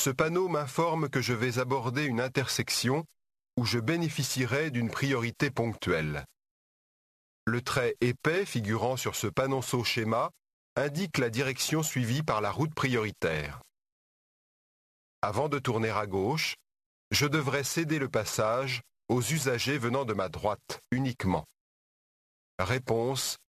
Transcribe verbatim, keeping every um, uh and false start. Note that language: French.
Ce panneau m'informe que je vais aborder une intersection où je bénéficierai d'une priorité ponctuelle. Le trait épais figurant sur ce panonceau schéma indique la direction suivie par la route prioritaire. Avant de tourner à gauche, je devrais céder le passage aux usagers venant de ma droite uniquement. Réponse